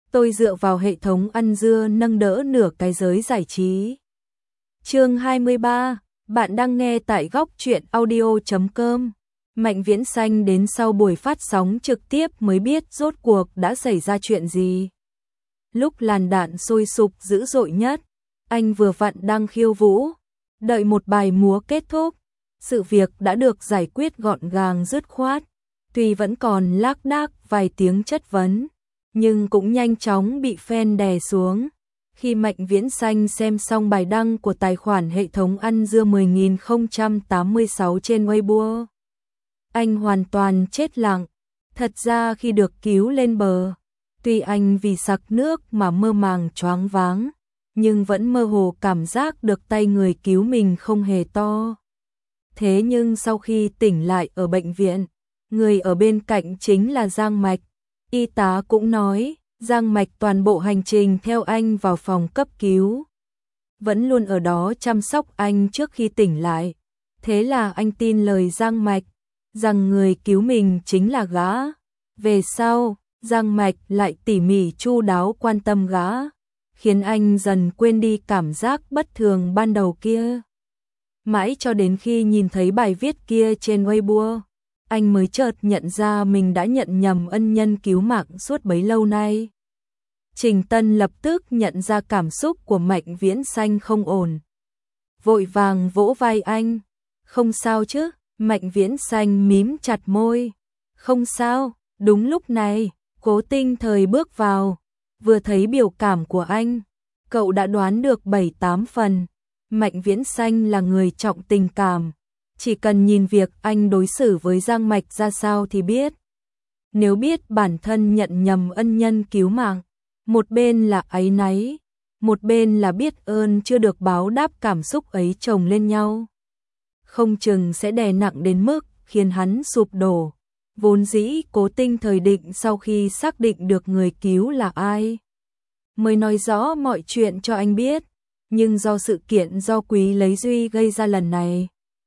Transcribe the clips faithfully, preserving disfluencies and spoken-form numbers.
tôi dựa vào hệ thống ăn dưa nâng đỡ nửa cái giới giải trí. Chương hai mươi ba, bạn đang nghe tại góc truyện audio chấm com. Mạnh Viễn Xanh đến sau buổi phát sóng trực tiếp mới biết rốt cuộc đã xảy ra chuyện gì. Lúc làn đạn sôi sục dữ dội nhất, anh vừa vặn đang khiêu vũ, đợi một bài múa kết thúc, sự việc đã được giải quyết gọn gàng dứt khoát, tuy vẫn còn lác đác vài tiếng chất vấn, nhưng cũng nhanh chóng bị fan đè xuống. Khi Mạnh Viễn Xanh xem xong bài đăng của tài khoản hệ thống ăn dưa mười nghìn không trăm tám mươi sáu trên Weibo, anh hoàn toàn chết lặng. Thật ra khi được cứu lên bờ, tuy anh vì sặc nước mà mơ màng choáng váng, nhưng vẫn mơ hồ cảm giác được tay người cứu mình không hề to. Thế nhưng sau khi tỉnh lại ở bệnh viện, người ở bên cạnh chính là Giang Mạch. Y tá cũng nói, Giang Mạch toàn bộ hành trình theo anh vào phòng cấp cứu, vẫn luôn ở đó chăm sóc anh trước khi tỉnh lại. Thế là anh tin lời Giang Mạch, rằng người cứu mình chính là gã. Về sau, Giang Mạch lại tỉ mỉ chu đáo quan tâm gã, khiến anh dần quên đi cảm giác bất thường ban đầu kia. Mãi cho đến khi nhìn thấy bài viết kia trên Weibo, anh mới chợt nhận ra mình đã nhận nhầm ân nhân cứu mạng suốt bấy lâu nay. Trình Tân lập tức nhận ra cảm xúc của Mạnh Viễn Xanh không ổn, vội vàng vỗ vai anh. Không sao chứ? Mạnh Viễn Xanh mím chặt môi. Không sao. Đúng lúc này, Cố Tinh Thời bước vào, vừa thấy biểu cảm của anh, cậu đã đoán được bảy tám phần. Mạnh Viễn Xanh là người trọng tình cảm, chỉ cần nhìn việc anh đối xử với Giang Mạch ra sao thì biết. Nếu biết bản thân nhận nhầm ân nhân cứu mạng, một bên là áy náy, một bên là biết ơn chưa được báo đáp, cảm xúc ấy chồng lên nhau, không chừng sẽ đè nặng đến mức khiến hắn sụp đổ. Vốn dĩ Cố Tinh Thời định sau khi xác định được người cứu là ai, mới nói rõ mọi chuyện cho anh biết, nhưng do sự kiện do Quý Lấy Duy gây ra lần này,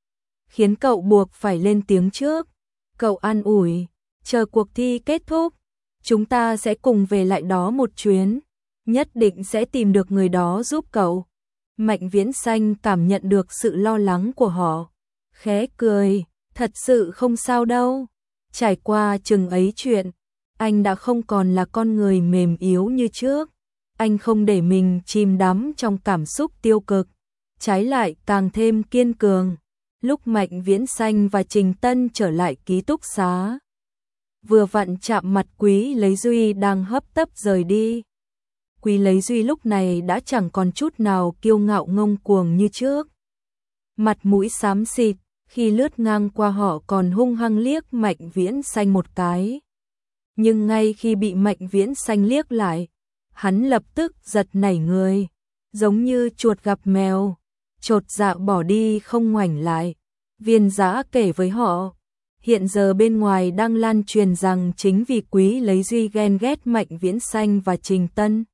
khiến cậu buộc phải lên tiếng trước. Cậu an ủi, chờ cuộc thi kết thúc, chúng ta sẽ cùng về lại đó một chuyến, nhất định sẽ tìm được người đó giúp cậu. Mạnh Viễn Xanh cảm nhận được sự lo lắng của họ, khẽ cười, thật sự không sao đâu. Trải qua chừng ấy chuyện, anh đã không còn là con người mềm yếu như trước. Anh không để mình chìm đắm trong cảm xúc tiêu cực, trái lại càng thêm kiên cường. Lúc Mạnh Viễn Xanh và Trình Tân trở lại ký túc xá, vừa vặn chạm mặt Quý Lấy Duy đang hấp tấp rời đi. Quý Lấy Duy lúc này đã chẳng còn chút nào kiêu ngạo ngông cuồng như trước, mặt mũi xám xịt, khi lướt ngang qua họ còn hung hăng liếc Mạnh Viễn Xanh một cái. Nhưng ngay khi bị Mạnh Viễn Xanh liếc lại, hắn lập tức giật nảy người, giống như chuột gặp mèo, chột dạ bỏ đi không ngoảnh lại. Viên Dã kể với họ, hiện giờ bên ngoài đang lan truyền rằng chính vì Quý Lấy Duy ghen ghét Mạnh Viễn Xanh và Trình Tân,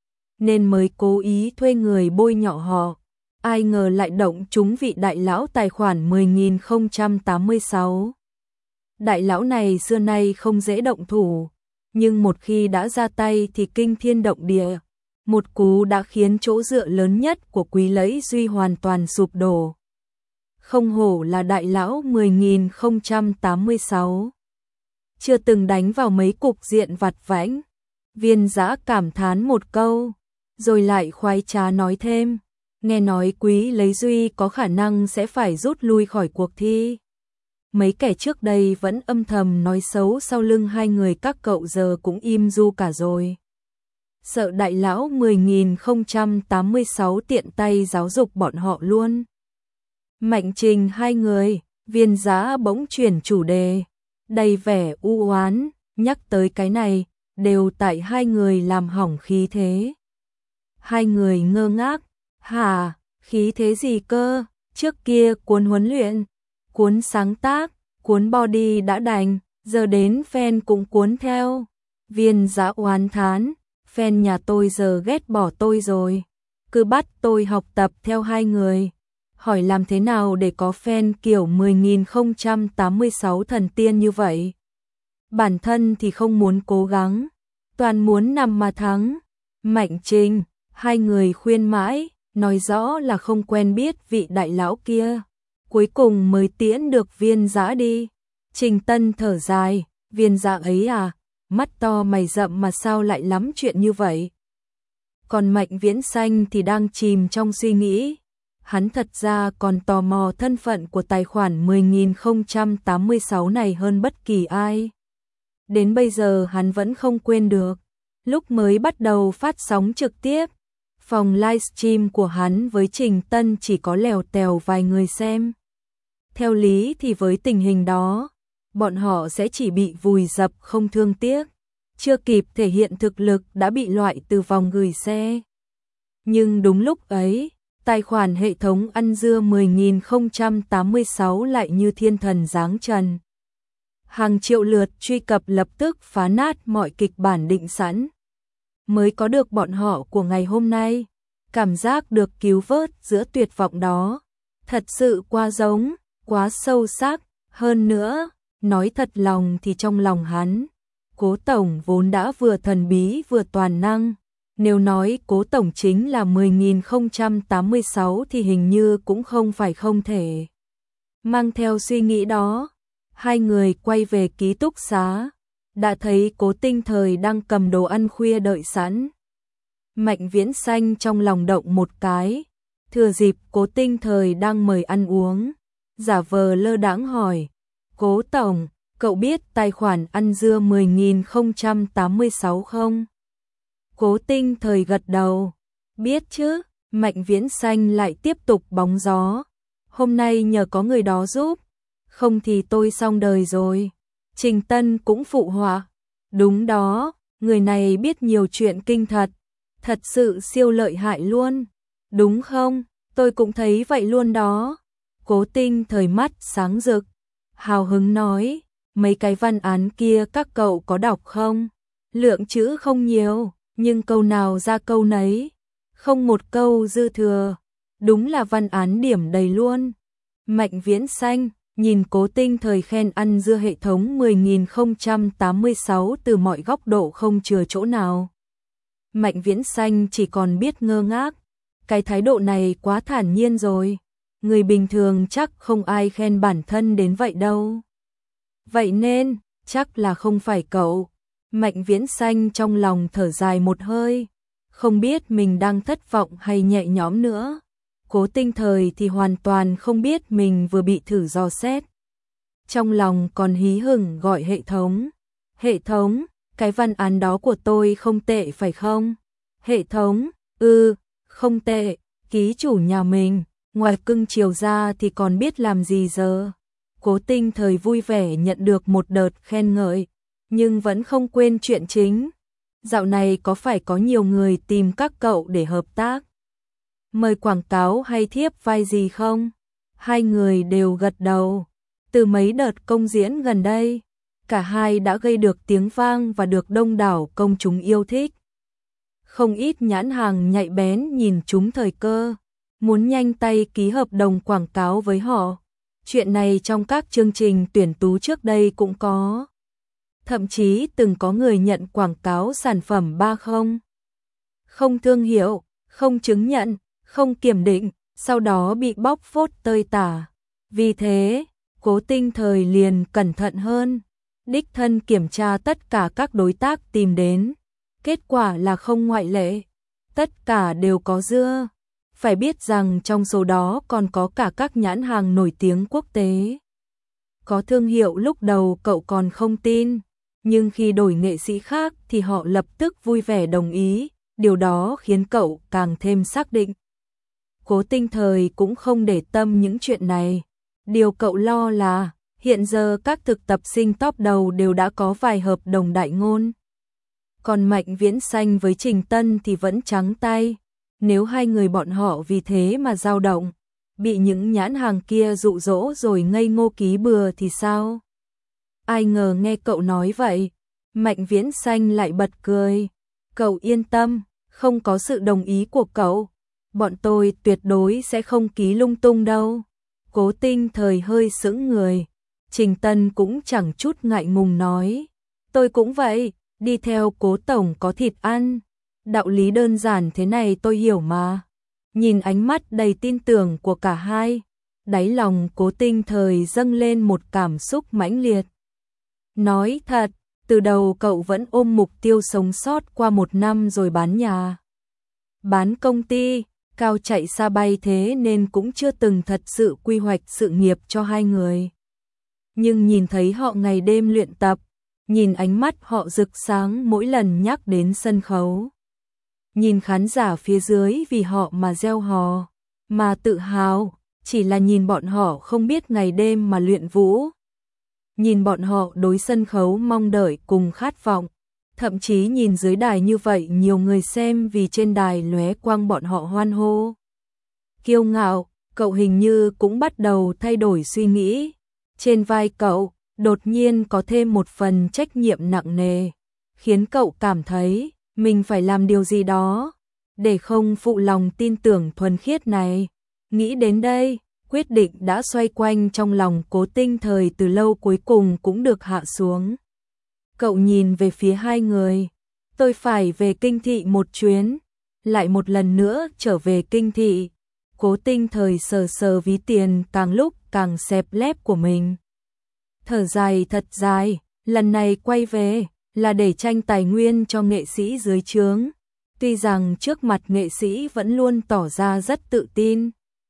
nên mới cố ý thuê người bôi nhọ họ. Ai ngờ lại động trúng vị đại lão tài khoản mười nghìn không trăm tám mươi sáu. Đại lão này xưa nay không dễ động thủ, nhưng một khi đã ra tay thì kinh thiên động địa. Một cú đã khiến chỗ dựa lớn nhất của Quý Lấy Duy hoàn toàn sụp đổ. Không hổ là đại lão mười nghìn không trăm tám mươi sáu. Chưa từng đánh vào mấy cục diện vặt vãnh. Viên Dã cảm thán một câu, rồi lại khoái trá nói thêm. Nghe nói Quý Lấy Duy có khả năng sẽ phải rút lui khỏi cuộc thi. Mấy kẻ trước đây vẫn âm thầm nói xấu sau lưng hai người các cậu giờ cũng im ru cả rồi. Sợ đại lão mười nghìn không trăm tám mươi sáu tiện tay giáo dục bọn họ luôn. Mạnh Trình hai người, Viên Dã bỗng chuyển chủ đề, đầy vẻ u oán, nhắc tới cái này, đều tại hai người làm hỏng khí thế. Hai người ngơ ngác, hả, khí thế gì cơ? Trước kia cuốn huấn luyện, cuốn sáng tác, cuốn body đã đành, giờ đến fan cũng cuốn theo. Viên Dã oán thán, fan nhà tôi giờ ghét bỏ tôi rồi, cứ bắt tôi học tập theo hai người. Hỏi làm thế nào để có fan kiểu mười nghìn không trăm tám mươi sáu thần tiên như vậy? Bản thân thì không muốn cố gắng. toàn muốn nằm mà thắng. Mạnh Trình, hai người khuyên mãi, nói rõ là không quen biết vị đại lão kia. Cuối cùng mới tiễn được Viên Dã đi. Trình Tân thở dài, Viên Dã ấy à, mắt to mày rậm mà sao lại lắm chuyện như vậy. Còn Mạnh Viễn Xanh thì đang chìm trong suy nghĩ. Hắn thật ra còn tò mò thân phận của tài khoản mười nghìn không trăm tám mươi sáu này hơn bất kỳ ai. Đến bây giờ hắn vẫn không quên được. Lúc mới bắt đầu phát sóng trực tiếp, phòng livestream của hắn với Trình Tân chỉ có lèo tèo vài người xem. Theo lý thì với tình hình đó, bọn họ sẽ chỉ bị vùi dập không thương tiếc. Chưa kịp thể hiện thực lực đã bị loại từ vòng gửi xe. Nhưng đúng lúc ấy, tài khoản hệ thống ăn dưa mười nghìn không trăm tám mươi sáu lại như thiên thần giáng trần. Hàng triệu lượt truy cập lập tức phá nát mọi kịch bản định sẵn. Mới có được bọn họ của ngày hôm nay. Cảm giác được cứu vớt giữa tuyệt vọng đó. Thật sự quá giống, quá sâu sắc. Hơn nữa, nói thật lòng thì trong lòng hắn, Cố Tổng vốn đã vừa thần bí vừa toàn năng. Nếu nói Cố Tổng chính là mười nghìn không trăm tám mươi sáu thì hình như cũng không phải không thể. Mang theo suy nghĩ đó, hai người quay về ký túc xá, đã thấy Cố Tinh Thời đang cầm đồ ăn khuya đợi sẵn. Mạnh Viễn Xanh trong lòng động một cái, thừa dịp Cố Tinh Thời đang mời ăn uống, giả vờ lơ đãng hỏi, Cố Tổng, cậu biết tài khoản ăn dưa mười nghìn không trăm tám mươi sáu không? Cố Tinh Thời gật đầu, biết chứ. Mạnh Viễn Xanh lại tiếp tục bóng gió, hôm nay nhờ có người đó giúp, không thì tôi xong đời rồi. Trình Tân cũng phụ họa, đúng đó, người này biết nhiều chuyện kinh thật, thật sự siêu lợi hại luôn, đúng không? Tôi cũng thấy vậy luôn đó. Cố Tinh Thời mắt sáng rực, hào hứng nói, mấy cái văn án kia các cậu có đọc không? Lượng chữ không nhiều, nhưng câu nào ra câu nấy, không một câu dư thừa, đúng là văn án điểm đầy luôn. Mạnh Viễn Xanh nhìn Cố Tinh Thời khen ăn dưa hệ thống mười nghìn không trăm tám mươi sáu từ mọi góc độ không chừa chỗ nào. Mạnh Viễn Xanh chỉ còn biết ngơ ngác, cái thái độ này quá thản nhiên rồi, người bình thường chắc không ai khen bản thân đến vậy đâu. Vậy nên, chắc là không phải cậu. Mạnh Viễn Xanh trong lòng thở dài một hơi, không biết mình đang thất vọng hay nhẹ nhõm nữa. Cố Tinh Thời thì hoàn toàn không biết mình vừa bị thử dò xét. Trong lòng còn hí hửng gọi hệ thống. Hệ thống, cái văn án đó của tôi không tệ phải không? Hệ thống, ừ, không tệ, ký chủ nhà mình, ngoài cưng chiều ra thì còn biết làm gì giờ. Cố Tinh Thời vui vẻ nhận được một đợt khen ngợi, nhưng vẫn không quên chuyện chính. Dạo này có phải có nhiều người tìm các cậu để hợp tác? Mời quảng cáo hay thiếp vai gì không? Hai người đều gật đầu. Từ mấy đợt công diễn gần đây, cả hai đã gây được tiếng vang và được đông đảo công chúng yêu thích. Không ít nhãn hàng nhạy bén nhìn chúng thời cơ, muốn nhanh tay ký hợp đồng quảng cáo với họ. Chuyện này trong các chương trình tuyển tú trước đây cũng có. Thậm chí từng có người nhận quảng cáo sản phẩm ba không. Không thương hiệu, không chứng nhận, không kiểm định, sau đó bị bóc phốt tơi tả. Vì thế, Cố Tinh Thời liền cẩn thận hơn, đích thân kiểm tra tất cả các đối tác tìm đến. Kết quả là không ngoại lệ, tất cả đều có dưa. Phải biết rằng trong số đó còn có cả các nhãn hàng nổi tiếng quốc tế. Có thương hiệu lúc đầu cậu còn không tin, nhưng khi đổi nghệ sĩ khác thì họ lập tức vui vẻ đồng ý, điều đó khiến cậu càng thêm xác định. Cố Tinh Thời cũng không để tâm những chuyện này. Điều cậu lo là, hiện giờ các thực tập sinh top đầu đều đã có vài hợp đồng đại ngôn. Còn Mạnh Viễn Xanh với Trình Tân thì vẫn trắng tay. Nếu hai người bọn họ vì thế mà dao động, bị những nhãn hàng kia dụ dỗ rồi ngây ngô ký bừa thì sao? Ai ngờ nghe cậu nói vậy, Mạnh Viễn Xanh lại bật cười. Cậu yên tâm, không có sự đồng ý của cậu, bọn tôi tuyệt đối sẽ không ký lung tung đâu. Cố Tinh Thời hơi sững người, Trình Tân cũng chẳng chút ngại ngùng nói. Tôi cũng vậy, đi theo Cố tổng có thịt ăn. Đạo lý đơn giản thế này tôi hiểu mà. Nhìn ánh mắt đầy tin tưởng của cả hai, đáy lòng Cố Tinh Thời dâng lên một cảm xúc mãnh liệt. Nói thật, từ đầu cậu vẫn ôm mục tiêu sống sót qua một năm rồi bán nhà, bán công ty, cao chạy xa bay, thế nên cũng chưa từng thật sự quy hoạch sự nghiệp cho hai người. Nhưng nhìn thấy họ ngày đêm luyện tập, nhìn ánh mắt họ rực sáng mỗi lần nhắc đến sân khấu, nhìn khán giả phía dưới vì họ mà reo hò, mà tự hào, chỉ là nhìn bọn họ không biết ngày đêm mà luyện vũ. Nhìn bọn họ đối sân khấu mong đợi cùng khát vọng, thậm chí nhìn dưới đài như vậy nhiều người xem vì trên đài lóe quang bọn họ hoan hô. Kiêu ngạo, cậu hình như cũng bắt đầu thay đổi suy nghĩ. Trên vai cậu, đột nhiên có thêm một phần trách nhiệm nặng nề, khiến cậu cảm thấy mình phải làm điều gì đó để không phụ lòng tin tưởng thuần khiết này. Nghĩ đến đây, quyết định đã xoay quanh trong lòng Cố Tinh Thời từ lâu cuối cùng cũng được hạ xuống. Cậu nhìn về phía hai người. Tôi phải về Kinh Thị một chuyến, lại một lần nữa trở về Kinh Thị. Cố Tinh Thời sờ sờ ví tiền càng lúc càng xẹp lép của mình. Thở dài thật dài, lần này quay về là để tranh tài nguyên cho nghệ sĩ dưới trướng. Tuy rằng trước mặt nghệ sĩ vẫn luôn tỏ ra rất tự tin,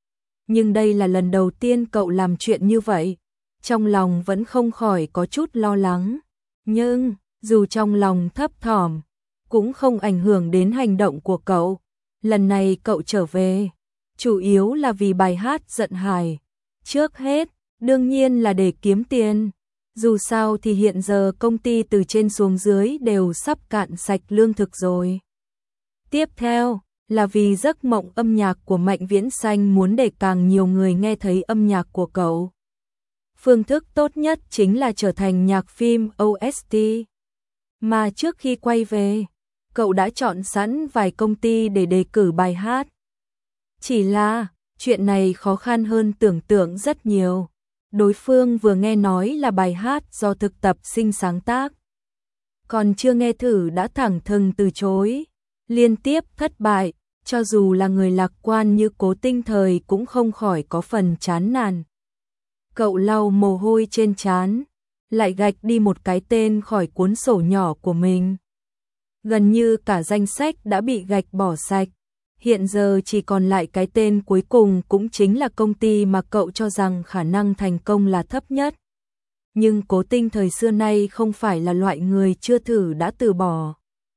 nhưng đây là lần đầu tiên cậu làm chuyện như vậy, trong lòng vẫn không khỏi có chút lo lắng. Nhưng, dù trong lòng thấp thỏm, cũng không ảnh hưởng đến hành động của cậu. Lần này cậu trở về, chủ yếu là vì bài hát Giận Hải. Trước hết, đương nhiên là để kiếm tiền. Dù sao thì hiện giờ công ty từ trên xuống dưới đều sắp cạn sạch lương thực rồi. Tiếp theo, là vì giấc mộng âm nhạc của Mạnh Viễn Xanh muốn để càng nhiều người nghe thấy âm nhạc của cậu. Phương thức tốt nhất chính là trở thành nhạc phim ô ét tê. Mà trước khi quay về, cậu đã chọn sẵn vài công ty để đề cử bài hát. Chỉ là, chuyện này khó khăn hơn tưởng tượng rất nhiều. Đối phương vừa nghe nói là bài hát do thực tập sinh sáng tác, còn chưa nghe thử đã thẳng thừng từ chối. Liên tiếp thất bại, cho dù là người lạc quan như Cố Tinh Thời cũng không khỏi có phần chán nản. Cậu lau mồ hôi trên trán, lại gạch đi một cái tên khỏi cuốn sổ nhỏ của mình. Gần như cả danh sách đã bị gạch bỏ sạch. Hiện giờ chỉ còn lại cái tên cuối cùng, cũng chính là công ty mà cậu cho rằng khả năng thành công là thấp nhất. Nhưng Cố Tinh Thời xưa nay không phải là loại người chưa thử đã từ bỏ.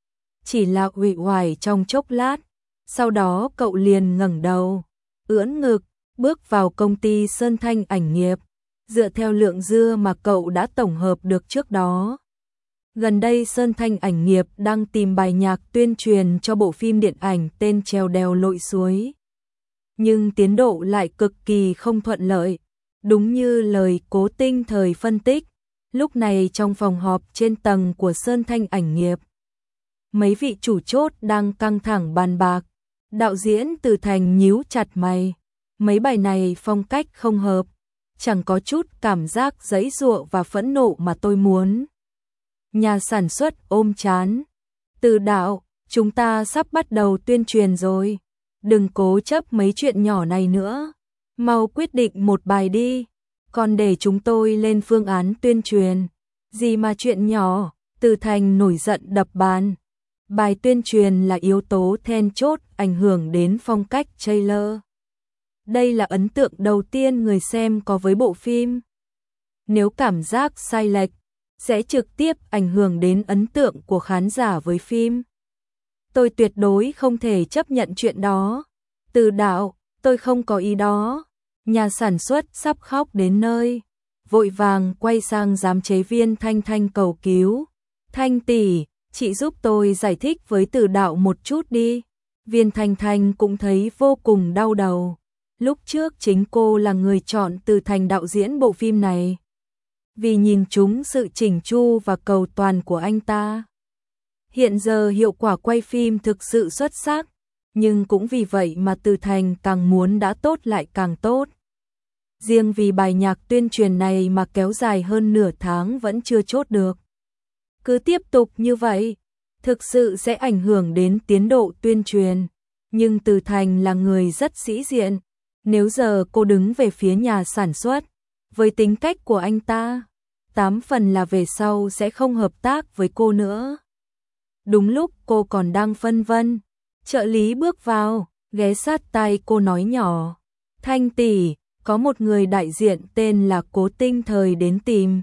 Chỉ là uể oải trong chốc lát, sau đó cậu liền ngẩng đầu, ưỡn ngực, bước vào công ty Sơn Thanh Ảnh Nghiệp. Dựa theo lượng dưa mà cậu đã tổng hợp được trước đó, gần đây Sơn Thanh Ảnh Nghiệp đang tìm bài nhạc tuyên truyền cho bộ phim điện ảnh tên Trèo đèo lội suối. Nhưng tiến độ lại cực kỳ không thuận lợi. Đúng như lời Cố Tinh Thời phân tích, lúc này trong phòng họp trên tầng của Sơn Thanh Ảnh Nghiệp, mấy vị chủ chốt đang căng thẳng bàn bạc. Đạo diễn Từ Thành nhíu chặt mày. Mấy bài này phong cách không hợp, chẳng có chút cảm giác giãy giụa và phẫn nộ mà tôi muốn. Nhà sản xuất ôm chán. Từ đạo, chúng ta sắp bắt đầu tuyên truyền rồi. Đừng cố chấp mấy chuyện nhỏ này nữa. Mau quyết định một bài đi. Còn để chúng tôi lên phương án tuyên truyền. Gì mà chuyện nhỏ, Từ Thành nổi giận đập bàn. Bài tuyên truyền là yếu tố then chốt ảnh hưởng đến phong cách trailer. Đây là ấn tượng đầu tiên người xem có với bộ phim. Nếu cảm giác sai lệch, sẽ trực tiếp ảnh hưởng đến ấn tượng của khán giả với phim. Tôi tuyệt đối không thể chấp nhận chuyện đó. Từ đạo, tôi không có ý đó. Nhà sản xuất sắp khóc đến nơi, vội vàng quay sang giám chế viên Thanh Thanh cầu cứu. Thanh tỷ, chị giúp tôi giải thích với Từ đạo một chút đi. Viên Thanh Thanh cũng thấy vô cùng đau đầu. Lúc trước chính cô là người chọn Từ Thành đạo diễn bộ phim này, vì nhìn trúng sự chỉnh chu và cầu toàn của anh ta. Hiện giờ hiệu quả quay phim thực sự xuất sắc, nhưng cũng vì vậy mà Từ Thành càng muốn đã tốt lại càng tốt. Riêng vì bài nhạc tuyên truyền này mà kéo dài hơn nửa tháng vẫn chưa chốt được. Cứ tiếp tục như vậy, thực sự sẽ ảnh hưởng đến tiến độ tuyên truyền. Nhưng Từ Thành là người rất sĩ diện, nếu giờ cô đứng về phía nhà sản xuất, với tính cách của anh ta, tám phần là về sau sẽ không hợp tác với cô nữa. Đúng lúc cô còn đang phân vân, trợ lý bước vào, ghé sát tai cô nói nhỏ, Thanh tỷ, có một người đại diện tên là Cố Tinh Thời đến tìm.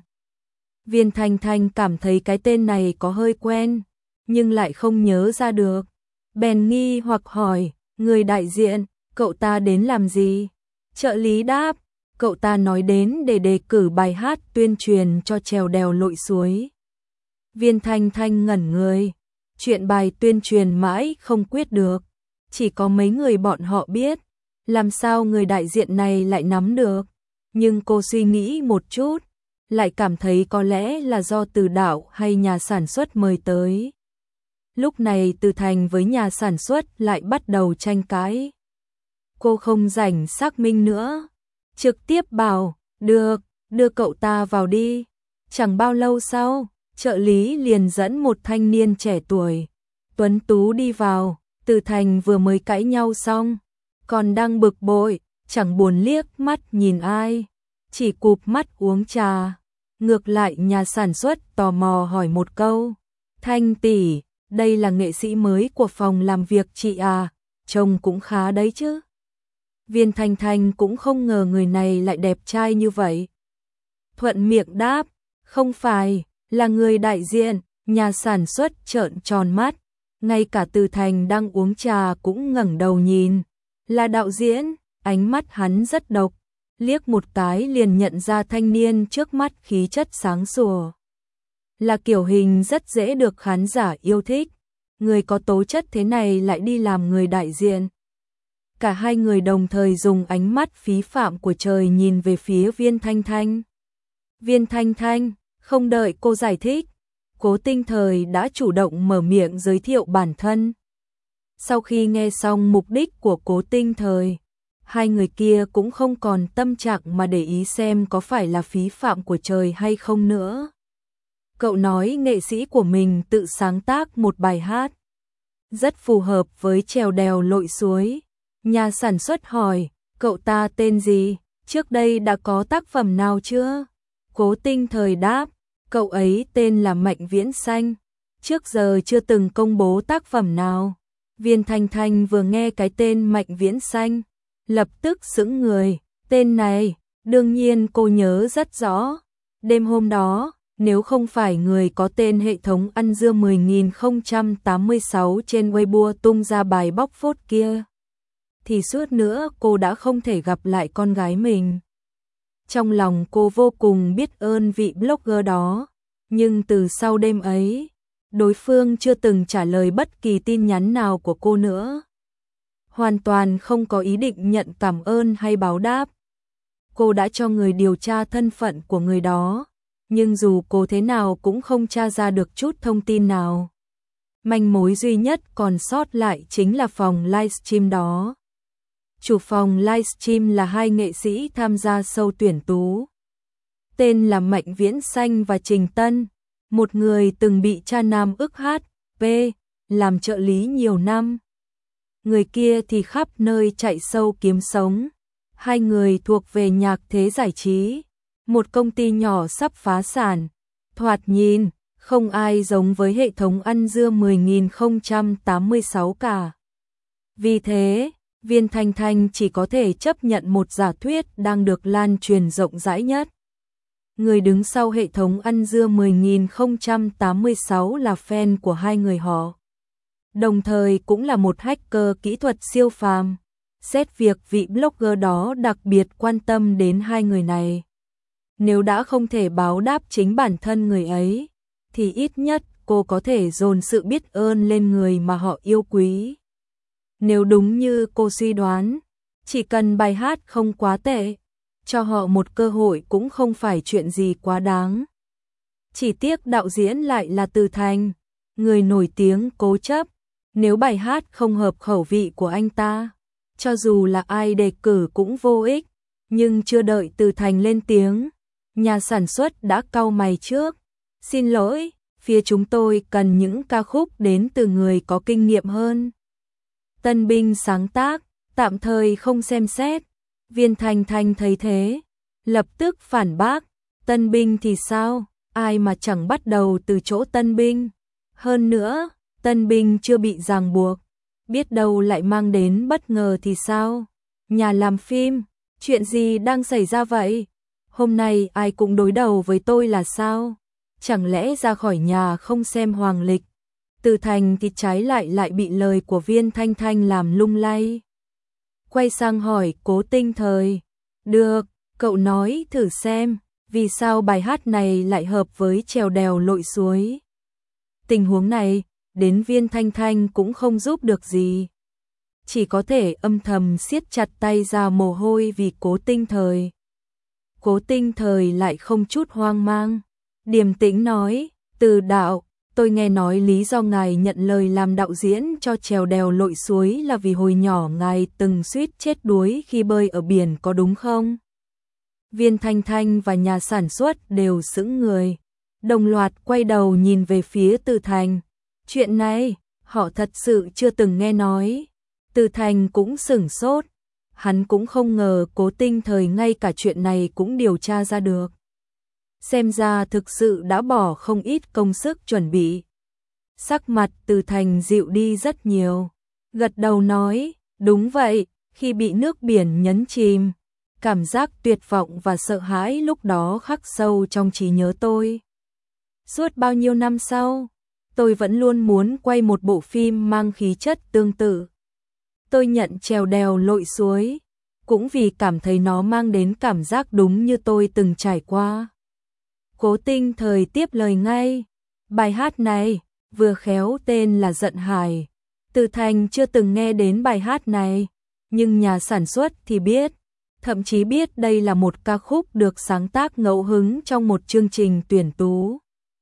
Viên Thanh Thanh cảm thấy cái tên này có hơi quen, nhưng lại không nhớ ra được. Bèn nghi hoặc hỏi, người đại diện, cậu ta đến làm gì? Trợ lý đáp, cậu ta nói đến để đề cử bài hát tuyên truyền cho trèo đèo lội suối. Viên Thanh Thanh ngẩn người, chuyện bài tuyên truyền mãi không quyết được, chỉ có mấy người bọn họ biết, làm sao người đại diện này lại nắm được. Nhưng cô suy nghĩ một chút, lại cảm thấy có lẽ là do Từ đạo hay nhà sản xuất mời tới. Lúc này Từ Thành với nhà sản xuất lại bắt đầu tranh cãi. Cô không rảnh xác minh nữa, trực tiếp bảo, được, đưa cậu ta vào đi. Chẳng bao lâu sau, trợ lý liền dẫn một thanh niên trẻ tuổi, tuấn tú đi vào. Từ Thành vừa mới cãi nhau xong, còn đang bực bội, chẳng buồn liếc mắt nhìn ai, chỉ cụp mắt uống trà. Ngược lại nhà sản xuất tò mò hỏi một câu, Thanh tỷ, đây là nghệ sĩ mới của phòng làm việc chị à, trông cũng khá đấy chứ. Viên Thanh Thanh cũng không ngờ người này lại đẹp trai như vậy. Thuận miệng đáp, không phải, là người đại diện. Nhà sản xuất trợn tròn mắt, ngay cả Từ Thành đang uống trà cũng ngẩng đầu nhìn, là đạo diễn. Ánh mắt hắn rất độc, liếc một cái liền nhận ra thanh niên trước mắt khí chất sáng sủa, là kiểu hình rất dễ được khán giả yêu thích. Người có tố chất thế này lại đi làm người đại diện. Cả hai người đồng thời dùng ánh mắt phí phạm của trời nhìn về phía Viên Thanh Thanh. Viên Thanh Thanh, không đợi cô giải thích, Cố Tinh Thời đã chủ động mở miệng giới thiệu bản thân. Sau khi nghe xong mục đích của Cố Tinh Thời, hai người kia cũng không còn tâm trạng mà để ý xem có phải là phí phạm của trời hay không nữa. Cậu nói nghệ sĩ của mình tự sáng tác một bài hát, rất phù hợp với trèo đèo lội suối. Nhà sản xuất hỏi, cậu ta tên gì? Trước đây đã có tác phẩm nào chưa? Cố Tinh Thời đáp, cậu ấy tên là Mạnh Viễn Xanh, trước giờ chưa từng công bố tác phẩm nào. Viên Thanh Thanh vừa nghe cái tên Mạnh Viễn Xanh, lập tức sững người, tên này, đương nhiên cô nhớ rất rõ. Đêm hôm đó, nếu không phải người có tên hệ thống ăn dưa mười nghìn không trăm tám mươi sáu trên Weibo tung ra bài bóc phốt kia, thì suốt nữa cô đã không thể gặp lại con gái mình. Trong lòng cô vô cùng biết ơn vị blogger đó, nhưng từ sau đêm ấy, đối phương chưa từng trả lời bất kỳ tin nhắn nào của cô nữa. Hoàn toàn không có ý định nhận cảm ơn hay báo đáp. Cô đã cho người điều tra thân phận của người đó, nhưng dù cô thế nào cũng không tra ra được chút thông tin nào. Manh mối duy nhất còn sót lại chính là phòng livestream đó. Chủ phòng livestream là hai nghệ sĩ tham gia show tuyển tú. Tên là Mạnh Viễn Xanh và Trình Tân, một người từng bị cha nam ức hát pê, làm trợ lý nhiều năm. Người kia thì khắp nơi chạy show kiếm sống. Hai người thuộc về nhạc thế giải trí, một công ty nhỏ sắp phá sản. Thoạt nhìn, không ai giống với hệ thống ăn dưa mười nghìn không trăm tám mươi sáu cả. Vì thế, Viên Thanh Thanh chỉ có thể chấp nhận một giả thuyết đang được lan truyền rộng rãi nhất. Người đứng sau hệ thống ăn dưa mười nghìn không trăm tám mươi sáu là fan của hai người họ, đồng thời cũng là một hacker kỹ thuật siêu phàm. Xét việc vị blogger đó đặc biệt quan tâm đến hai người này, nếu đã không thể báo đáp chính bản thân người ấy, thì ít nhất cô có thể dồn sự biết ơn lên người mà họ yêu quý. Nếu đúng như cô suy đoán, chỉ cần bài hát không quá tệ, cho họ một cơ hội cũng không phải chuyện gì quá đáng. Chỉ tiếc đạo diễn lại là Từ Thành, người nổi tiếng cố chấp. Nếu bài hát không hợp khẩu vị của anh ta, cho dù là ai đề cử cũng vô ích. Nhưng chưa đợi Từ Thành lên tiếng, nhà sản xuất đã cau mày trước. Xin lỗi, phía chúng tôi cần những ca khúc đến từ người có kinh nghiệm hơn. Tân binh sáng tác, tạm thời không xem xét. Viên Thanh Thanh thấy thế, lập tức phản bác, tân binh thì sao, ai mà chẳng bắt đầu từ chỗ tân binh. Hơn nữa, tân binh chưa bị ràng buộc, biết đâu lại mang đến bất ngờ thì sao? Nhà làm phim, chuyện gì đang xảy ra vậy? Hôm nay ai cũng đối đầu với tôi là sao? Chẳng lẽ ra khỏi nhà không xem hoàng lịch? Từ Thành thì trái lại lại bị lời của Viên Thanh Thanh làm lung lay. Quay sang hỏi Cố Tinh Thời, được, cậu nói thử xem, vì sao bài hát này lại hợp với trèo đèo lội suối? Tình huống này, đến Viên Thanh Thanh cũng không giúp được gì. Chỉ có thể âm thầm siết chặt tay ra mồ hôi vì Cố Tinh Thời. Cố Tinh Thời lại không chút hoang mang, điềm tĩnh nói, Từ đạo, tôi nghe nói lý do ngài nhận lời làm đạo diễn cho trèo đèo lội suối là vì hồi nhỏ ngài từng suýt chết đuối khi bơi ở biển có đúng không? Viên Thanh Thanh và nhà sản xuất đều sững người, đồng loạt quay đầu nhìn về phía Từ Thành. Chuyện này, họ thật sự chưa từng nghe nói. Từ Thành cũng sửng sốt, hắn cũng không ngờ Cố Tinh Thời ngay cả chuyện này cũng điều tra ra được. Xem ra thực sự đã bỏ không ít công sức chuẩn bị. Sắc mặt Từ Thành dịu đi rất nhiều, gật đầu nói, đúng vậy, khi bị nước biển nhấn chìm, cảm giác tuyệt vọng và sợ hãi lúc đó khắc sâu trong trí nhớ tôi. Suốt bao nhiêu năm sau, tôi vẫn luôn muốn quay một bộ phim mang khí chất tương tự. Tôi nhận trèo đèo lội suối, cũng vì cảm thấy nó mang đến cảm giác đúng như tôi từng trải qua. Cố Tinh Thời tiếp lời ngay, bài hát này, vừa khéo tên là Giận Hải. Từ Thành chưa từng nghe đến bài hát này, nhưng nhà sản xuất thì biết, thậm chí biết đây là một ca khúc được sáng tác ngẫu hứng trong một chương trình tuyển tú.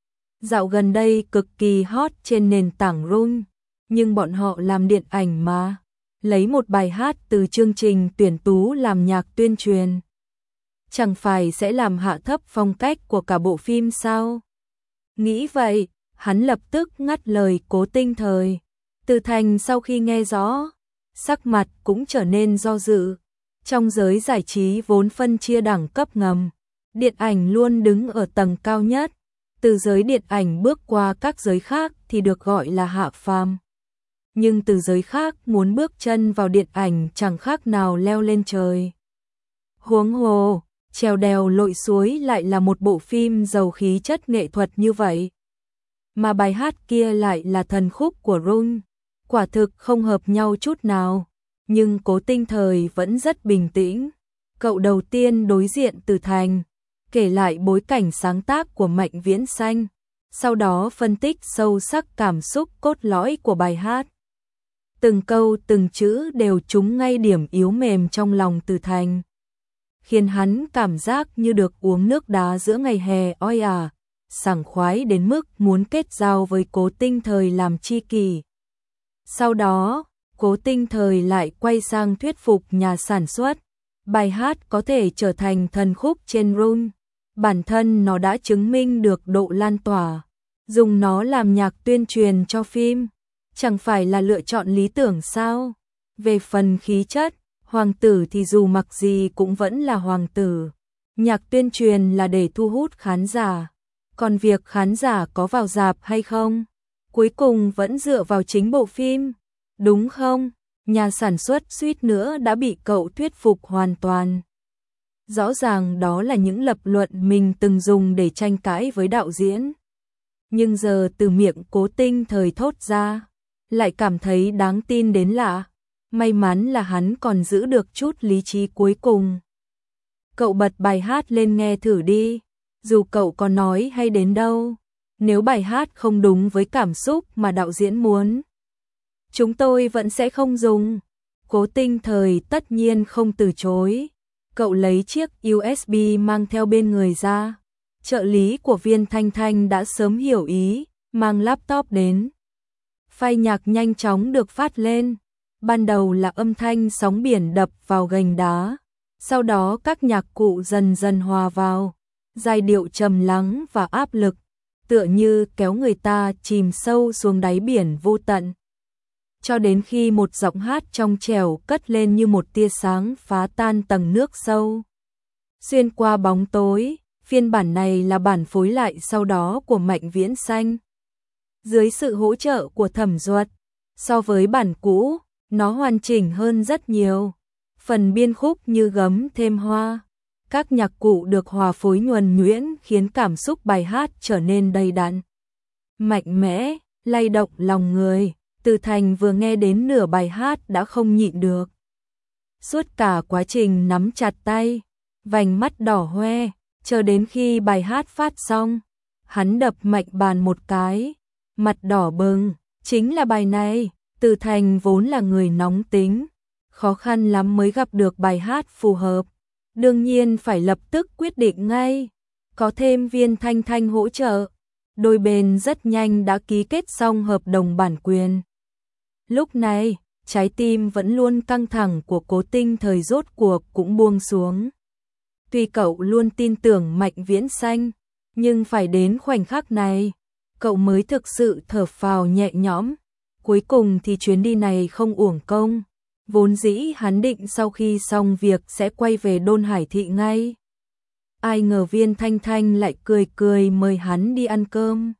Dạo gần đây cực kỳ hot trên nền tảng Rung, nhưng bọn họ làm điện ảnh mà, lấy một bài hát từ chương trình tuyển tú làm nhạc tuyên truyền. Chẳng phải sẽ làm hạ thấp phong cách của cả bộ phim sao? Nghĩ vậy, hắn lập tức ngắt lời Cố Tinh Thời. Từ Thành sau khi nghe rõ, sắc mặt cũng trở nên do dự. Trong giới giải trí vốn phân chia đẳng cấp ngầm, điện ảnh luôn đứng ở tầng cao nhất. Từ giới điện ảnh bước qua các giới khác thì được gọi là hạ phàm. Nhưng từ giới khác muốn bước chân vào điện ảnh chẳng khác nào leo lên trời. Huống hồ, trèo đèo lội suối lại là một bộ phim giàu khí chất nghệ thuật như vậy. Mà bài hát kia lại là thần khúc của Rung, quả thực không hợp nhau chút nào. Nhưng Cố Tinh Thời vẫn rất bình tĩnh. Cậu đầu tiên đối diện Từ Thành, kể lại bối cảnh sáng tác của Mạnh Viễn Xanh, sau đó phân tích sâu sắc cảm xúc cốt lõi của bài hát. Từng câu từng chữ đều trúng ngay điểm yếu mềm trong lòng Từ Thành, khiến hắn cảm giác như được uống nước đá giữa ngày hè oi ả, sảng khoái đến mức muốn kết giao với Cố Tinh Thời làm tri kỷ. Sau đó, Cố Tinh Thời lại quay sang thuyết phục nhà sản xuất, bài hát có thể trở thành thần khúc trên Rung. Bản thân nó đã chứng minh được độ lan tỏa, dùng nó làm nhạc tuyên truyền cho phim, chẳng phải là lựa chọn lý tưởng sao? Về phần khí chất, hoàng tử thì dù mặc gì cũng vẫn là hoàng tử. Nhạc tuyên truyền là để thu hút khán giả, còn việc khán giả có vào rạp hay không, cuối cùng vẫn dựa vào chính bộ phim, đúng không? Nhà sản xuất suýt nữa đã bị cậu thuyết phục hoàn toàn. Rõ ràng đó là những lập luận mình từng dùng để tranh cãi với đạo diễn. Nhưng giờ từ miệng Cố Tinh Thời thốt ra, lại cảm thấy đáng tin đến lạ. May mắn là hắn còn giữ được chút lý trí cuối cùng. Cậu bật bài hát lên nghe thử đi, dù cậu có nói hay đến đâu. Nếu bài hát không đúng với cảm xúc mà đạo diễn muốn, chúng tôi vẫn sẽ không dùng. Cố Tinh Thời tất nhiên không từ chối. Cậu lấy chiếc u ét bê mang theo bên người ra. Trợ lý của Viên Thanh Thanh đã sớm hiểu ý, mang laptop đến. File nhạc nhanh chóng được phát lên. Ban đầu là âm thanh sóng biển đập vào gành đá. Sau đó các nhạc cụ dần dần hòa vào. Giai điệu trầm lắng và áp lực. tựa như kéo người ta chìm sâu xuống đáy biển vô tận. Cho đến khi một giọng hát trong trẻo cất lên như một tia sáng phá tan tầng nước sâu. Xuyên qua bóng tối, phiên bản này là bản phối lại sau đó của Mạnh Viễn Xanh. Dưới sự hỗ trợ của Thẩm Duật, so với bản cũ, nó hoàn chỉnh hơn rất nhiều. Phần biên khúc như gấm thêm hoa, các nhạc cụ được hòa phối nhuần nhuyễn khiến cảm xúc bài hát trở nên đầy đặn, mạnh mẽ, lay động lòng người. Từ Thành vừa nghe đến nửa bài hát đã không nhịn được. Suốt cả quá trình nắm chặt tay, vành mắt đỏ hoe, chờ đến khi bài hát phát xong, hắn đập mạnh bàn một cái, mặt đỏ bừng. Chính là bài này. Từ Thành vốn là người nóng tính, khó khăn lắm mới gặp được bài hát phù hợp, đương nhiên phải lập tức quyết định ngay. Có thêm Viên Thanh Thanh hỗ trợ, đôi bên rất nhanh đã ký kết xong hợp đồng bản quyền. Lúc này, trái tim vẫn luôn căng thẳng của Cố Tinh Thời rốt cuộc cũng buông xuống. Tuy cậu luôn tin tưởng Mạnh Viễn Xanh, nhưng phải đến khoảnh khắc này, cậu mới thực sự thở phào nhẹ nhõm. Cuối cùng thì chuyến đi này không uổng công. Vốn dĩ hắn định sau khi xong việc sẽ quay về Đôn Hải Thị ngay. Ai ngờ Viên Thanh Thanh lại cười cười mời hắn đi ăn cơm.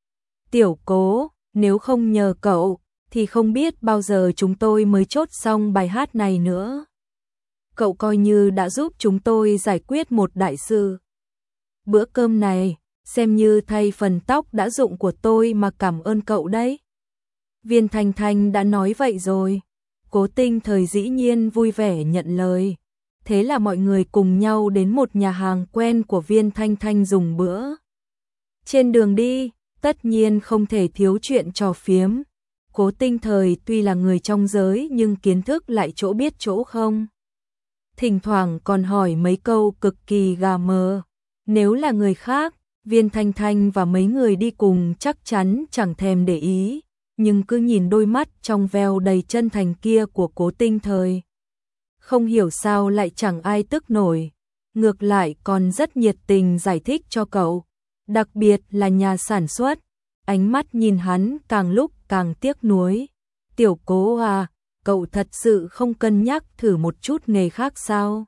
Tiểu Cố, nếu không nhờ cậu, thì không biết bao giờ chúng tôi mới chốt xong bài hát này nữa. Cậu coi như đã giúp chúng tôi giải quyết một đại sự. Bữa cơm này, xem như thay phần tóc đã rụng của tôi mà cảm ơn cậu đấy. Viên Thanh Thanh đã nói vậy rồi. Cố Tinh Thời dĩ nhiên vui vẻ nhận lời. Thế là mọi người cùng nhau đến một nhà hàng quen của Viên Thanh Thanh dùng bữa. Trên đường đi, tất nhiên không thể thiếu chuyện trò phiếm. Cố Tinh Thời tuy là người trong giới nhưng kiến thức lại chỗ biết chỗ không. Thỉnh thoảng còn hỏi mấy câu cực kỳ gà mờ. Nếu là người khác, Viên Thanh Thanh và mấy người đi cùng chắc chắn chẳng thèm để ý. Nhưng cứ nhìn đôi mắt trong veo đầy chân thành kia của Cố Tinh Thời, không hiểu sao lại chẳng ai tức nổi, ngược lại còn rất nhiệt tình giải thích cho cậu, đặc biệt là nhà sản xuất, ánh mắt nhìn hắn càng lúc càng tiếc nuối. Tiểu Cố à, cậu thật sự không cân nhắc thử một chút nghề khác sao?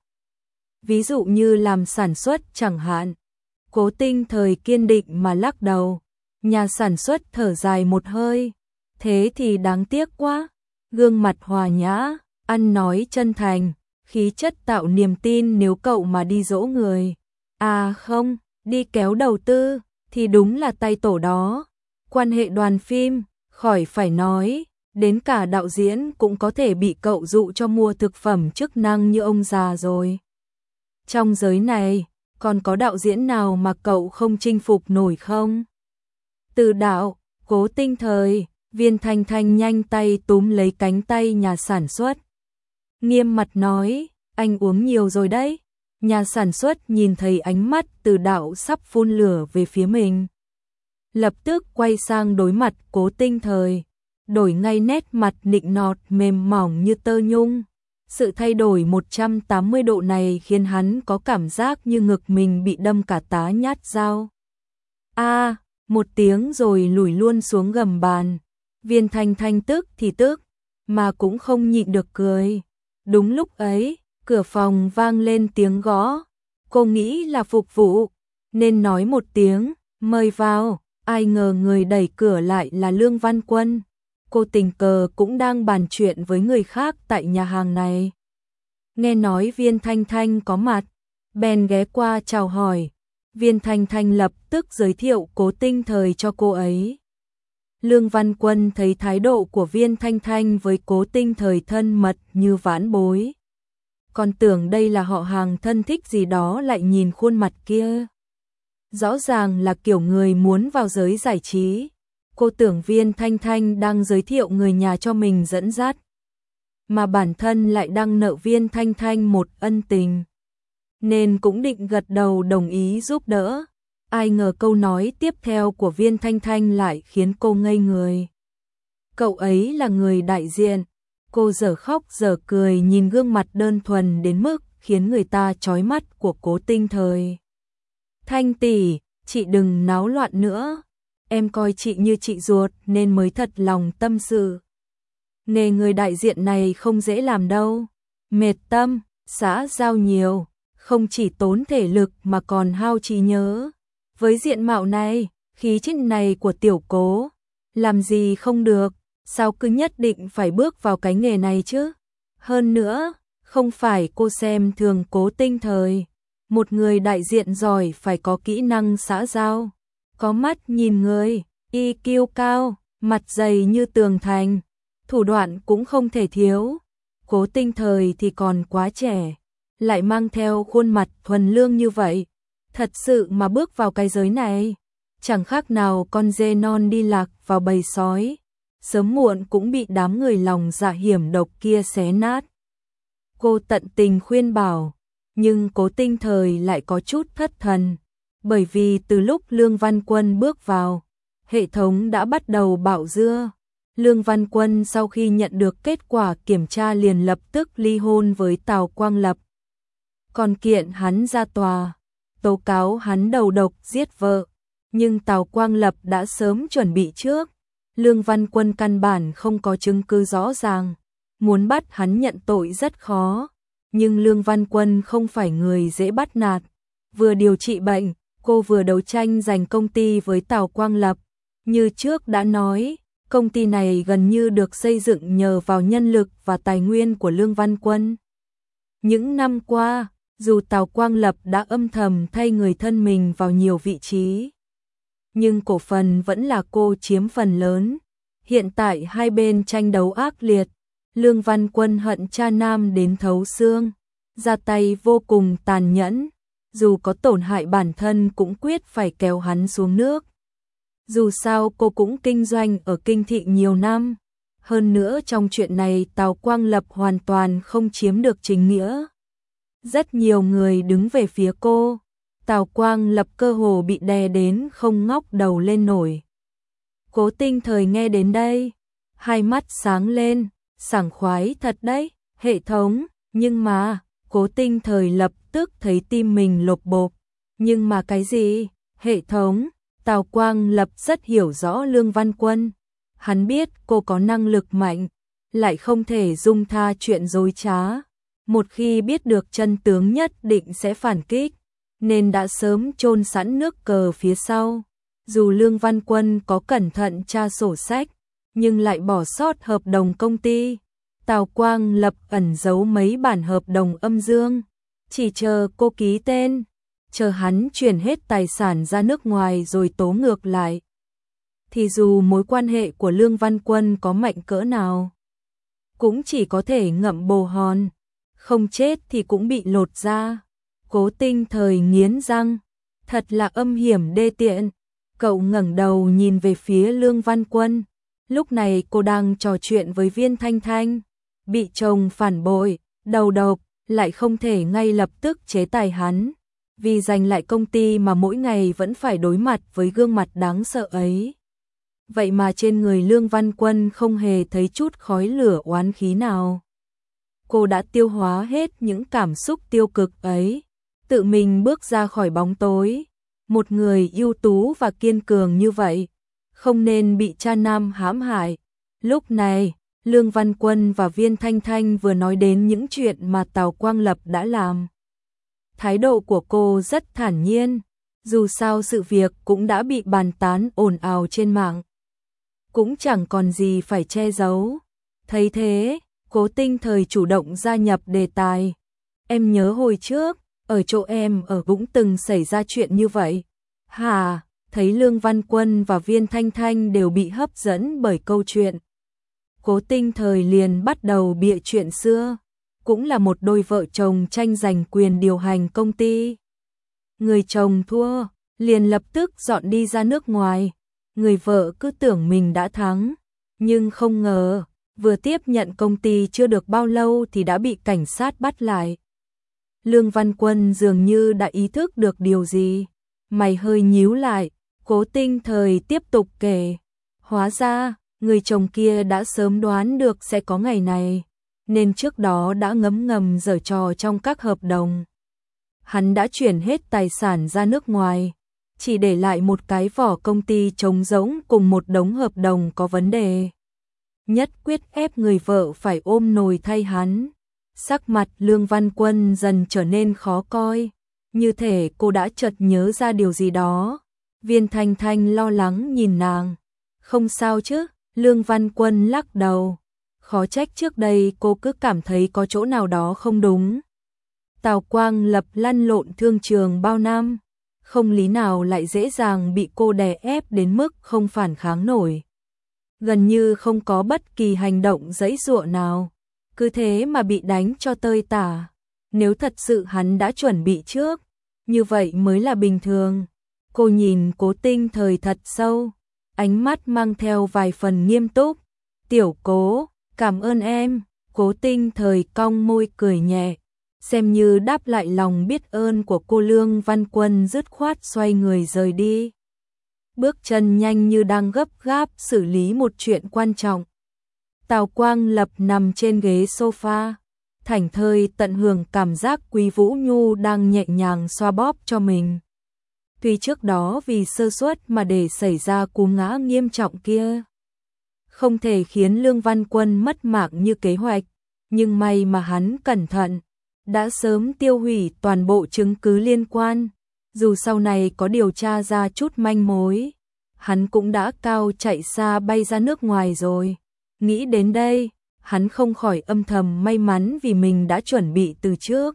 Ví dụ như làm sản xuất chẳng hạn. Cố Tinh Thời kiên định mà lắc đầu, nhà sản xuất thở dài một hơi. Thế thì đáng tiếc quá. Gương mặt hòa nhã, ăn nói chân thành, khí chất tạo niềm tin nếu cậu mà đi dỗ người. À không, đi kéo đầu tư, thì đúng là tay tổ đó. Quan hệ đoàn phim, khỏi phải nói, đến cả đạo diễn cũng có thể bị cậu dụ cho mua thực phẩm chức năng như ông già rồi. Trong giới này, còn có đạo diễn nào mà cậu không chinh phục nổi không? Từ đạo, Cố Tinh Thời. Viên Thanh Thanh nhanh tay túm lấy cánh tay nhà sản xuất. Nghiêm mặt nói, anh uống nhiều rồi đấy. Nhà sản xuất nhìn thấy ánh mắt Từ đạo sắp phun lửa về phía mình. Lập tức quay sang đối mặt Cố Tinh Thời. Đổi ngay nét mặt nịnh nọt mềm mỏng như tơ nhung. Sự thay đổi một trăm tám mươi độ này khiến hắn có cảm giác như ngực mình bị đâm cả tá nhát dao. A, một tiếng rồi lùi luôn xuống gầm bàn. Viên Thanh Thanh tức thì tức, mà cũng không nhịn được cười. Đúng lúc ấy, cửa phòng vang lên tiếng gõ. Cô nghĩ là phục vụ, nên nói một tiếng, mời vào. Ai ngờ người đẩy cửa lại là Lương Văn Quân. Cô tình cờ cũng đang bàn chuyện với người khác tại nhà hàng này. Nghe nói Viên Thanh Thanh có mặt, bèn ghé qua chào hỏi. Viên Thanh Thanh lập tức giới thiệu Cố Tinh Thời cho cô ấy. Lương Văn Quân thấy thái độ của Viên Thanh Thanh với Cố Tinh Thời thân mật như vãn bối. Còn tưởng đây là họ hàng thân thích gì đó, lại nhìn khuôn mặt kia. Rõ ràng là kiểu người muốn vào giới giải trí. Cô tưởng Viên Thanh Thanh đang giới thiệu người nhà cho mình dẫn dắt, mà bản thân lại đang nợ Viên Thanh Thanh một ân tình, nên cũng định gật đầu đồng ý giúp đỡ. Ai ngờ câu nói tiếp theo của Viên Thanh Thanh lại khiến cô ngây người. Cậu ấy là người đại diện. Cô dở khóc dở cười nhìn gương mặt đơn thuần đến mức khiến người ta chói mắt của Cố Tinh Thời. Thanh tỷ, chị đừng náo loạn nữa. em coi chị như chị ruột nên mới thật lòng tâm sự. Nghề người đại diện này không dễ làm đâu, mệt tâm, xã giao nhiều, không chỉ tốn thể lực mà còn hao trí nhớ. Với diện mạo này, khí chất này của tiểu Cố, làm gì không được, sao cứ nhất định phải bước vào cái nghề này chứ? Hơn nữa, không phải cô xem thường Cố Tinh Thời, một người đại diện giỏi phải có kỹ năng xã giao, có mắt nhìn người, i kiu cao, mặt dày như tường thành, thủ đoạn cũng không thể thiếu. Cố Tinh Thời thì còn quá trẻ, lại mang theo khuôn mặt thuần lương như vậy, thật sự mà bước vào cái giới này, chẳng khác nào con dê non đi lạc vào bầy sói, sớm muộn cũng bị đám người lòng dạ hiểm độc kia xé nát. Cô tận tình khuyên bảo, nhưng Cố Tinh Thời lại có chút thất thần, bởi vì từ lúc Lương Văn Quân bước vào, hệ thống đã bắt đầu bạo dưa. Lương Văn Quân sau khi nhận được kết quả kiểm tra liền lập tức ly hôn với Tào Quang Lập. Còn kiện hắn ra tòa, tố cáo hắn đầu độc giết vợ, nhưng Tào Quang Lập đã sớm chuẩn bị trước. Lương Văn Quân căn bản không có chứng cứ rõ ràng, muốn bắt hắn nhận tội rất khó, nhưng Lương Văn Quân không phải người dễ bắt nạt. Vừa điều trị bệnh, cô vừa đấu tranh giành công ty với Tào Quang Lập. Như trước đã nói, công ty này gần như được xây dựng nhờ vào nhân lực và tài nguyên của Lương Văn Quân. Những năm qua, dù Tào Quang Lập đã âm thầm thay người thân mình vào nhiều vị trí, nhưng cổ phần vẫn là cô chiếm phần lớn. Hiện tại hai bên tranh đấu ác liệt, Lương Văn Quân hận cha nam đến thấu xương, ra tay vô cùng tàn nhẫn, dù có tổn hại bản thân cũng quyết phải kéo hắn xuống nước. Dù sao cô cũng kinh doanh ở Kinh Thị nhiều năm, hơn nữa trong chuyện này Tào Quang Lập hoàn toàn không chiếm được chính nghĩa. Rất nhiều người đứng về phía cô, Tào Quang Lập cơ hồ bị đè đến không ngóc đầu lên nổi. Cố Tinh Thời nghe đến đây, hai mắt sáng lên, sảng khoái thật đấy, hệ thống, nhưng mà, Cố Tinh Thời lập tức thấy tim mình lột bột. Nhưng mà cái gì? Hệ thống, Tào Quang Lập rất hiểu rõ Lương Văn Quân. Hắn biết cô có năng lực mạnh, lại không thể dung tha chuyện dối trá. Một khi biết được chân tướng nhất định sẽ phản kích, nên đã sớm chôn sẵn nước cờ phía sau. Dù Lương Văn Quân có cẩn thận tra sổ sách, nhưng lại bỏ sót hợp đồng công ty. Tào Quang Lập ẩn giấu mấy bản hợp đồng âm dương, chỉ chờ cô ký tên, chờ hắn chuyển hết tài sản ra nước ngoài rồi tố ngược lại. Thì dù mối quan hệ của Lương Văn Quân có mạnh cỡ nào, cũng chỉ có thể ngậm bồ hòn, không chết thì cũng bị lột ra. Cố Tinh Thời nghiến răng, thật là âm hiểm đê tiện. Cậu ngẩng đầu nhìn về phía Lương Văn Quân, lúc này cô đang trò chuyện với Viên Thanh Thanh, bị chồng phản bội, đầu độc, lại không thể ngay lập tức chế tài hắn, vì giành lại công ty mà mỗi ngày vẫn phải đối mặt với gương mặt đáng sợ ấy. Vậy mà trên người Lương Văn Quân không hề thấy chút khói lửa oán khí nào. Cô đã tiêu hóa hết những cảm xúc tiêu cực ấy, tự mình bước ra khỏi bóng tối. Một người ưu tú và kiên cường như vậy, không nên bị cha nam hãm hại. Lúc này, Lương Văn Quân và Viên Thanh Thanh vừa nói đến những chuyện mà Tào Quang Lập đã làm. Thái độ của cô rất thản nhiên, dù sao sự việc cũng đã bị bàn tán ồn ào trên mạng. Cũng chẳng còn gì phải che giấu. Thấy thế, Cố Tinh Thời chủ động gia nhập đề tài. Em nhớ hồi trước, ở chỗ em ở cũng từng xảy ra chuyện như vậy. Hà, thấy Lương Văn Quân và Viên Thanh Thanh đều bị hấp dẫn bởi câu chuyện. Cố Tinh Thời liền bắt đầu bịa chuyện xưa, cũng là một đôi vợ chồng tranh giành quyền điều hành công ty. Người chồng thua, liền lập tức dọn đi ra nước ngoài. Người vợ cứ tưởng mình đã thắng, nhưng không ngờ, vừa tiếp nhận công ty chưa được bao lâu thì đã bị cảnh sát bắt lại. Lương Văn Quân dường như đã ý thức được điều gì, mày hơi nhíu lại. Cố Tinh Thời tiếp tục kể, hóa ra, người chồng kia đã sớm đoán được sẽ có ngày này, nên trước đó đã ngấm ngầm giở trò trong các hợp đồng. Hắn đã chuyển hết tài sản ra nước ngoài, chỉ để lại một cái vỏ công ty trống rỗng cùng một đống hợp đồng có vấn đề. Nhất quyết ép người vợ phải ôm nồi thay hắn. Sắc mặt Lương Văn Quân dần trở nên khó coi, như thể cô đã chợt nhớ ra điều gì đó. Viên Thanh Thanh lo lắng nhìn nàng. Không sao chứ? Lương Văn Quân lắc đầu. Khó trách trước đây cô cứ cảm thấy có chỗ nào đó không đúng. Tào Quang Lập lăn lộn thương trường bao năm, không lý nào lại dễ dàng bị cô đè ép đến mức không phản kháng nổi. Gần như không có bất kỳ hành động giãy giụa nào, cứ thế mà bị đánh cho tơi tả. Nếu thật sự hắn đã chuẩn bị trước, như vậy mới là bình thường. Cô nhìn Cố Tinh Thời thật sâu, ánh mắt mang theo vài phần nghiêm túc. Tiểu Cố, cảm ơn em. Cố Tinh Thời cong môi cười nhẹ, xem như đáp lại lòng biết ơn của cô. Lương Văn Quân dứt khoát xoay người rời đi, bước chân nhanh như đang gấp gáp xử lý một chuyện quan trọng. Tào Quang Lập nằm trên ghế sofa, thảnh thơi tận hưởng cảm giác Quý Vũ Nhu đang nhẹ nhàng xoa bóp cho mình. Tuy trước đó vì sơ suất mà để xảy ra cú ngã nghiêm trọng kia, không thể khiến Lương Văn Quân mất mạng như kế hoạch, nhưng may mà hắn cẩn thận, đã sớm tiêu hủy toàn bộ chứng cứ liên quan. Dù sau này có điều tra ra chút manh mối, hắn cũng đã cao chạy xa bay ra nước ngoài rồi. Nghĩ đến đây, hắn không khỏi âm thầm may mắn vì mình đã chuẩn bị từ trước.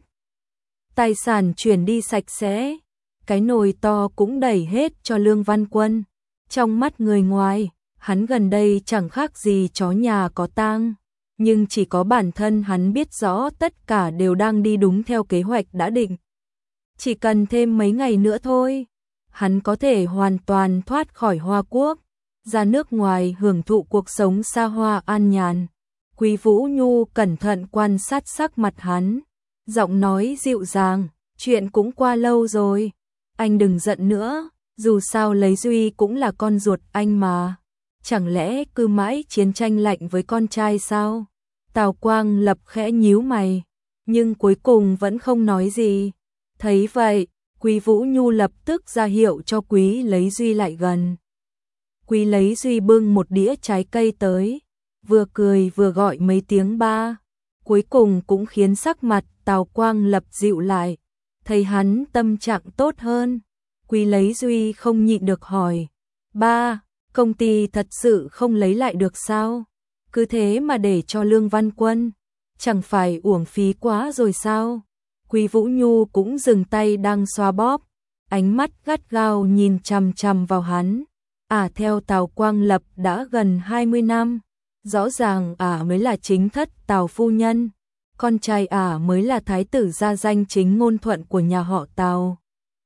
Tài sản chuyển đi sạch sẽ, cái nồi to cũng đẩy hết cho Lương Văn Quân. Trong mắt người ngoài, hắn gần đây chẳng khác gì chó nhà có tang, nhưng chỉ có bản thân hắn biết rõ tất cả đều đang đi đúng theo kế hoạch đã định. Chỉ cần thêm mấy ngày nữa thôi, hắn có thể hoàn toàn thoát khỏi Hoa Quốc, ra nước ngoài hưởng thụ cuộc sống xa hoa an nhàn. Quý Vũ Nhu cẩn thận quan sát sắc mặt hắn, giọng nói dịu dàng, chuyện cũng qua lâu rồi, anh đừng giận nữa, dù sao Lấy Duy cũng là con ruột anh mà, chẳng lẽ cứ mãi chiến tranh lạnh với con trai sao? Tào Quang Lập khẽ nhíu mày, nhưng cuối cùng vẫn không nói gì. Thấy vậy, Quý Vũ Nhu lập tức ra hiệu cho Quý Lấy Duy lại gần. Quý Lấy Duy bưng một đĩa trái cây tới, vừa cười vừa gọi mấy tiếng ba, cuối cùng cũng khiến sắc mặt Tào Quang Lập dịu lại, thấy hắn tâm trạng tốt hơn. Quý Lấy Duy không nhịn được hỏi, ba, công ty thật sự không lấy lại được sao? Cứ thế mà để cho Lương Văn Quân, chẳng phải uổng phí quá rồi sao? Quý Vũ Nhu cũng dừng tay đang xoa bóp, ánh mắt gắt gao nhìn chằm chằm vào hắn. À, theo Tào Quang Lập đã gần hai mươi năm, rõ ràng à mới là chính thất Tào phu nhân, con trai à mới là thái tử gia danh chính ngôn thuận của nhà họ Tào.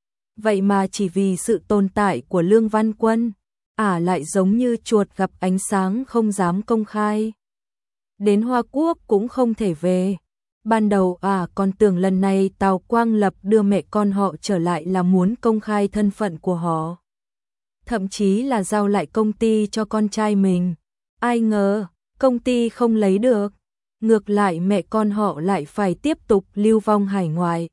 Vậy mà chỉ vì sự tồn tại của Lương Văn Quân, à lại giống như chuột gặp ánh sáng không dám công khai. Đến Hoa Quốc cũng không thể về. Ban đầu à còn tưởng lần này Tào Quang Lập đưa mẹ con họ trở lại là muốn công khai thân phận của họ, thậm chí là giao lại công ty cho con trai mình. Ai ngờ, công ty không lấy được, ngược lại mẹ con họ lại phải tiếp tục lưu vong hải ngoại.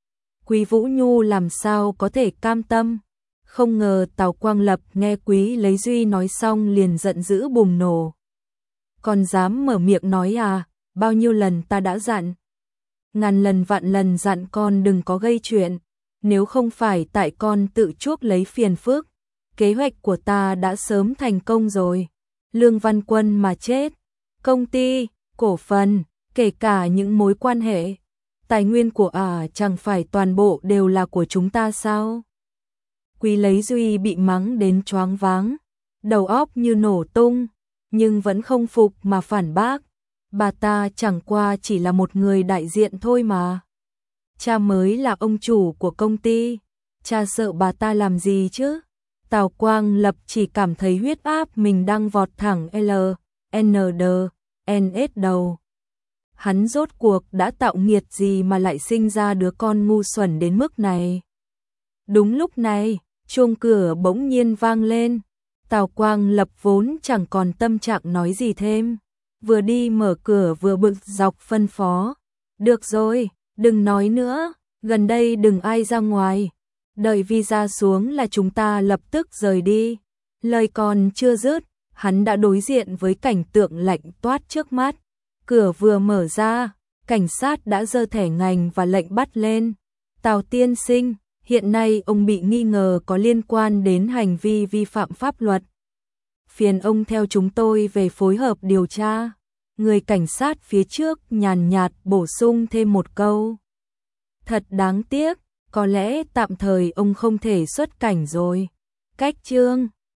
Quý Vũ Nhu làm sao có thể cam tâm. Không ngờ Tào Quang Lập nghe Quý Lấy Duy nói xong liền giận dữ bùng nổ. Còn dám mở miệng nói à, bao nhiêu lần ta đã dặn. Ngàn lần vạn lần dặn con đừng có gây chuyện, nếu không phải tại con tự chuốc lấy phiền phức, kế hoạch của ta đã sớm thành công rồi. Lương Văn Quân mà chết, công ty, cổ phần, kể cả những mối quan hệ, tài nguyên của ả chẳng phải toàn bộ đều là của chúng ta sao? Quý Lấy Duy bị mắng đến choáng váng, đầu óc như nổ tung, nhưng vẫn không phục mà phản bác. Bà ta chẳng qua chỉ là một người đại diện thôi mà. Cha mới là ông chủ của công ty, cha sợ bà ta làm gì chứ? Tào Quang Lập chỉ cảm thấy huyết áp mình đang vọt thẳng L, N, D, N, S đầu. Hắn rốt cuộc đã tạo nghiệt gì mà lại sinh ra đứa con ngu xuẩn đến mức này? Đúng lúc này, chuông cửa bỗng nhiên vang lên. Tào Quang Lập vốn chẳng còn tâm trạng nói gì thêm, vừa đi mở cửa vừa bực dọc phân phó. Được rồi, đừng nói nữa, gần đây đừng ai ra ngoài. Đợi visa xuống là chúng ta lập tức rời đi. Lời còn chưa dứt, hắn đã đối diện với cảnh tượng lạnh toát trước mắt. Cửa vừa mở ra, cảnh sát đã giơ thẻ ngành và lệnh bắt lên. Tào tiên sinh, hiện nay ông bị nghi ngờ có liên quan đến hành vi vi phạm pháp luật. Phiền ông theo chúng tôi về phối hợp điều tra. Người cảnh sát phía trước nhàn nhạt bổ sung thêm một câu. Thật đáng tiếc, có lẽ tạm thời ông không thể xuất cảnh rồi. Cách chương